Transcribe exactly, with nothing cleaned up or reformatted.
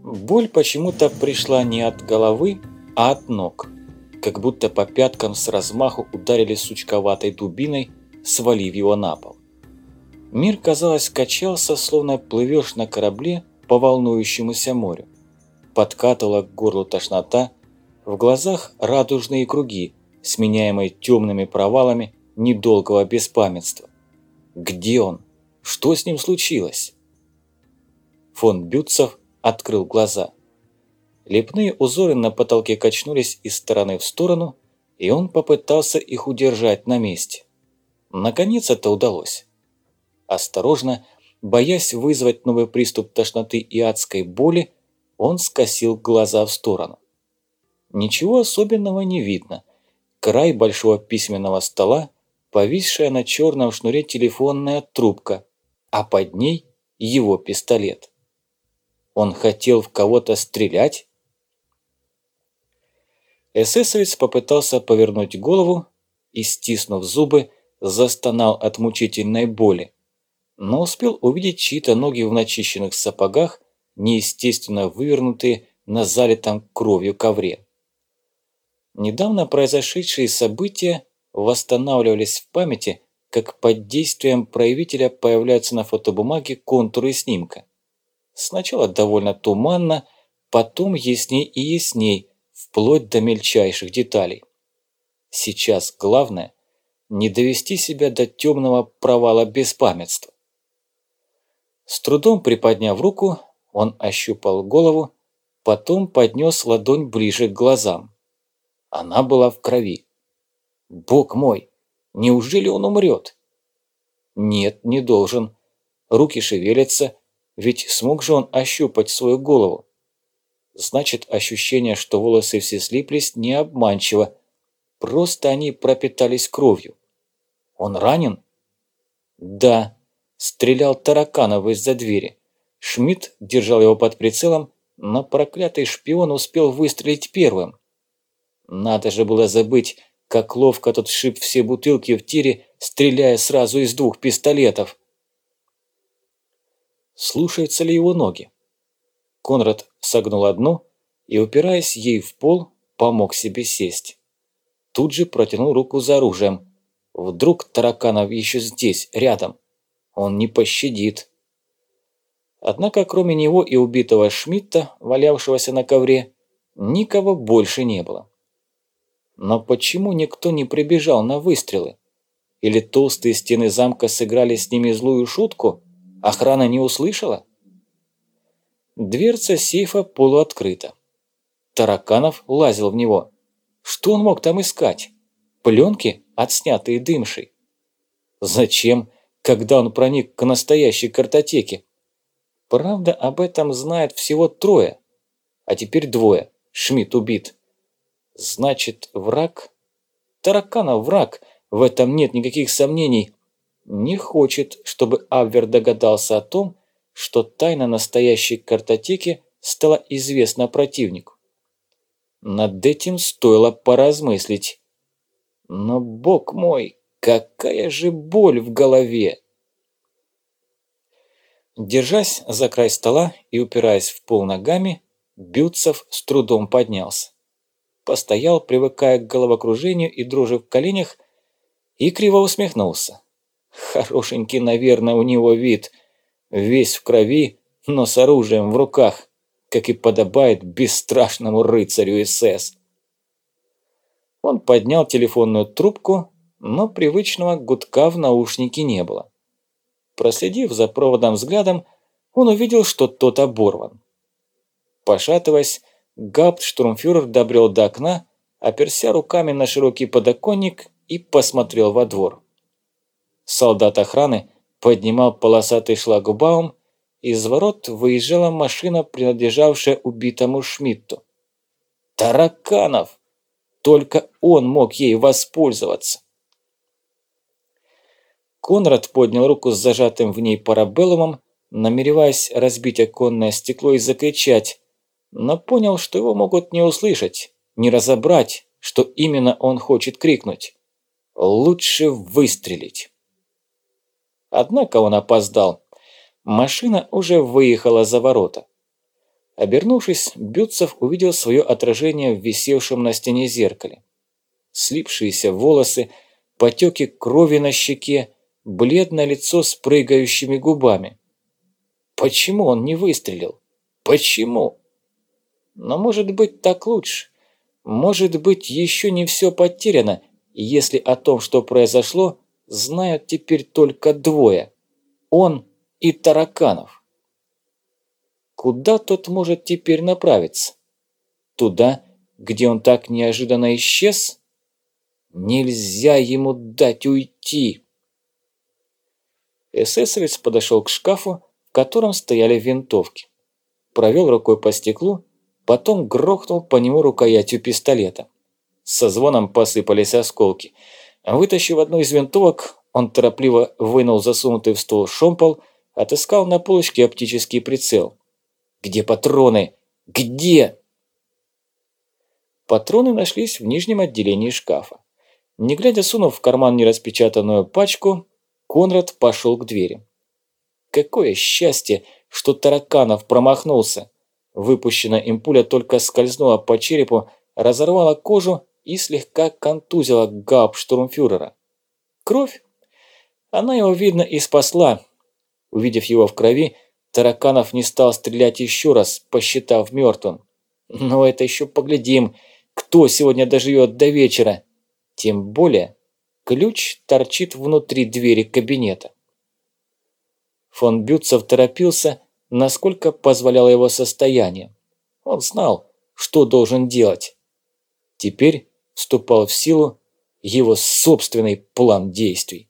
Боль почему-то пришла не от головы, а от ног, как будто по пяткам с размаху ударили сучковатой дубиной, свалив его на пол. Мир, казалось, качался, словно плывешь на корабле по волнующемуся морю. Подкатывала к горлу тошнота, в глазах радужные круги, сменяемые темными провалами недолгого беспамятства. Где он? Что с ним случилось? Фон Бютцов открыл глаза. Лепные узоры на потолке качнулись из стороны в сторону, и он попытался их удержать на месте. Наконец это удалось. Осторожно, боясь вызвать новый приступ тошноты и адской боли, он скосил глаза в сторону. Ничего особенного не видно. Край большого письменного стола, повисшая на черном шнуре телефонная трубка, а под ней его пистолет. Он хотел в кого-то стрелять? Эсэсовец попытался повернуть голову и, стиснув зубы, застонал от мучительной боли, но успел увидеть чьи-то ноги в начищенных сапогах, неестественно вывернутые на залитом кровью ковре. Недавно произошедшие события восстанавливались в памяти, как под действием проявителя появляются на фотобумаге контуры снимка. Сначала довольно туманно, потом ясней и ясней, вплоть до мельчайших деталей. Сейчас главное – не довести себя до темного провала беспамятства. С трудом приподняв руку, он ощупал голову, потом поднес ладонь ближе к глазам. Она была в крови. Бог мой, неужели он умрет? Нет, не должен. Руки шевелятся, ведь смог же он ощупать свою голову. Значит, ощущение, что волосы все слиплись, не обманчиво. Просто они пропитались кровью. Он ранен? Да, стрелял Тараканов из-за двери. Шмидт держал его под прицелом, но проклятый шпион успел выстрелить первым. Надо же было забыть, как ловко тот сшиб все бутылки в тире, стреляя сразу из двух пистолетов. Слушаются ли его ноги? Конрад согнул одну и, упираясь ей в пол, помог себе сесть. Тут же протянул руку за оружием. Вдруг Тараканов еще здесь, рядом. Он не пощадит. Однако кроме него и убитого Шмидта, валявшегося на ковре, никого больше не было. Но почему никто не прибежал на выстрелы? Или толстые стены замка сыграли с ними злую шутку? Охрана не услышала? Дверца сейфа полуоткрыта. Тараканов лазил в него. Что он мог там искать? Пленки, отснятые дымшей? Зачем, когда он проник к настоящей картотеке? Правда, об этом знает всего трое. А теперь двое. Шмидт убит. Значит, враг? Тараканов враг, в этом нет никаких сомнений. Не хочет, чтобы Абвер догадался о том, что тайна настоящей картотеки стала известна противнику. Над этим стоило поразмыслить. Но, бог мой, какая же боль в голове! Держась за край стола и упираясь в пол ногами, Бютцов с трудом поднялся. Постоял, привыкая к головокружению и дрожи в коленях, и криво усмехнулся. Хорошенький, наверное, у него вид, весь в крови, но с оружием в руках, как и подобает бесстрашному рыцарю СС. Он поднял телефонную трубку, но привычного гудка в наушнике не было. Проследив за проводом взглядом, он увидел, что тот оборван. Пошатываясь, гауптштурмфюрер добрел до окна, оперся руками на широкий подоконник и посмотрел во двор. Солдат охраны поднимал полосатый шлагбаум, из ворот выезжала машина, принадлежавшая убитому Шмидту. Тараканов! Только он мог ей воспользоваться. Конрад поднял руку с зажатым в ней парабеллумом, намереваясь разбить оконное стекло и закричать, но понял, что его могут не услышать, не разобрать, что именно он хочет крикнуть. Лучше выстрелить. Однако он опоздал. Машина уже выехала за ворота. Обернувшись, Бютцев увидел свое отражение в висевшем на стене зеркале. Слипшиеся волосы, потеки крови на щеке, бледное лицо с прыгающими губами. Почему он не выстрелил? Почему? Но может быть так лучше. Может быть еще не все потеряно, если о том, что произошло, знают теперь только двое. Он и Тараканов. Куда тот может теперь направиться? Туда, где он так неожиданно исчез? Нельзя ему дать уйти. Эсэсовец подошел к шкафу, в котором стояли винтовки. Провел рукой по стеклу, потом грохнул по нему рукоятью пистолета. Со звоном посыпались осколки. Вытащив одну из винтовок, он торопливо вынул засунутый в ствол шомпол, отыскал на полочке оптический прицел. «Где патроны? Где?» Патроны нашлись в нижнем отделении шкафа. Не глядя, сунув в карман нераспечатанную пачку, Конрад пошел к двери. Какое счастье, что Тараканов промахнулся. Выпущенная им пуля только скользнула по черепу, разорвала кожу и слегка контузила гауптштурмфюрера. Кровь? Она его, видно, и спасла. Увидев его в крови, Тараканов не стал стрелять еще раз, посчитав мертвым. Но это еще поглядим, кто сегодня доживет до вечера. Тем более, ключ торчит внутри двери кабинета. Фон Бютцев торопился, насколько позволяло его состояние. Он знал, что должен делать. Теперь вступал в силу его собственный план действий.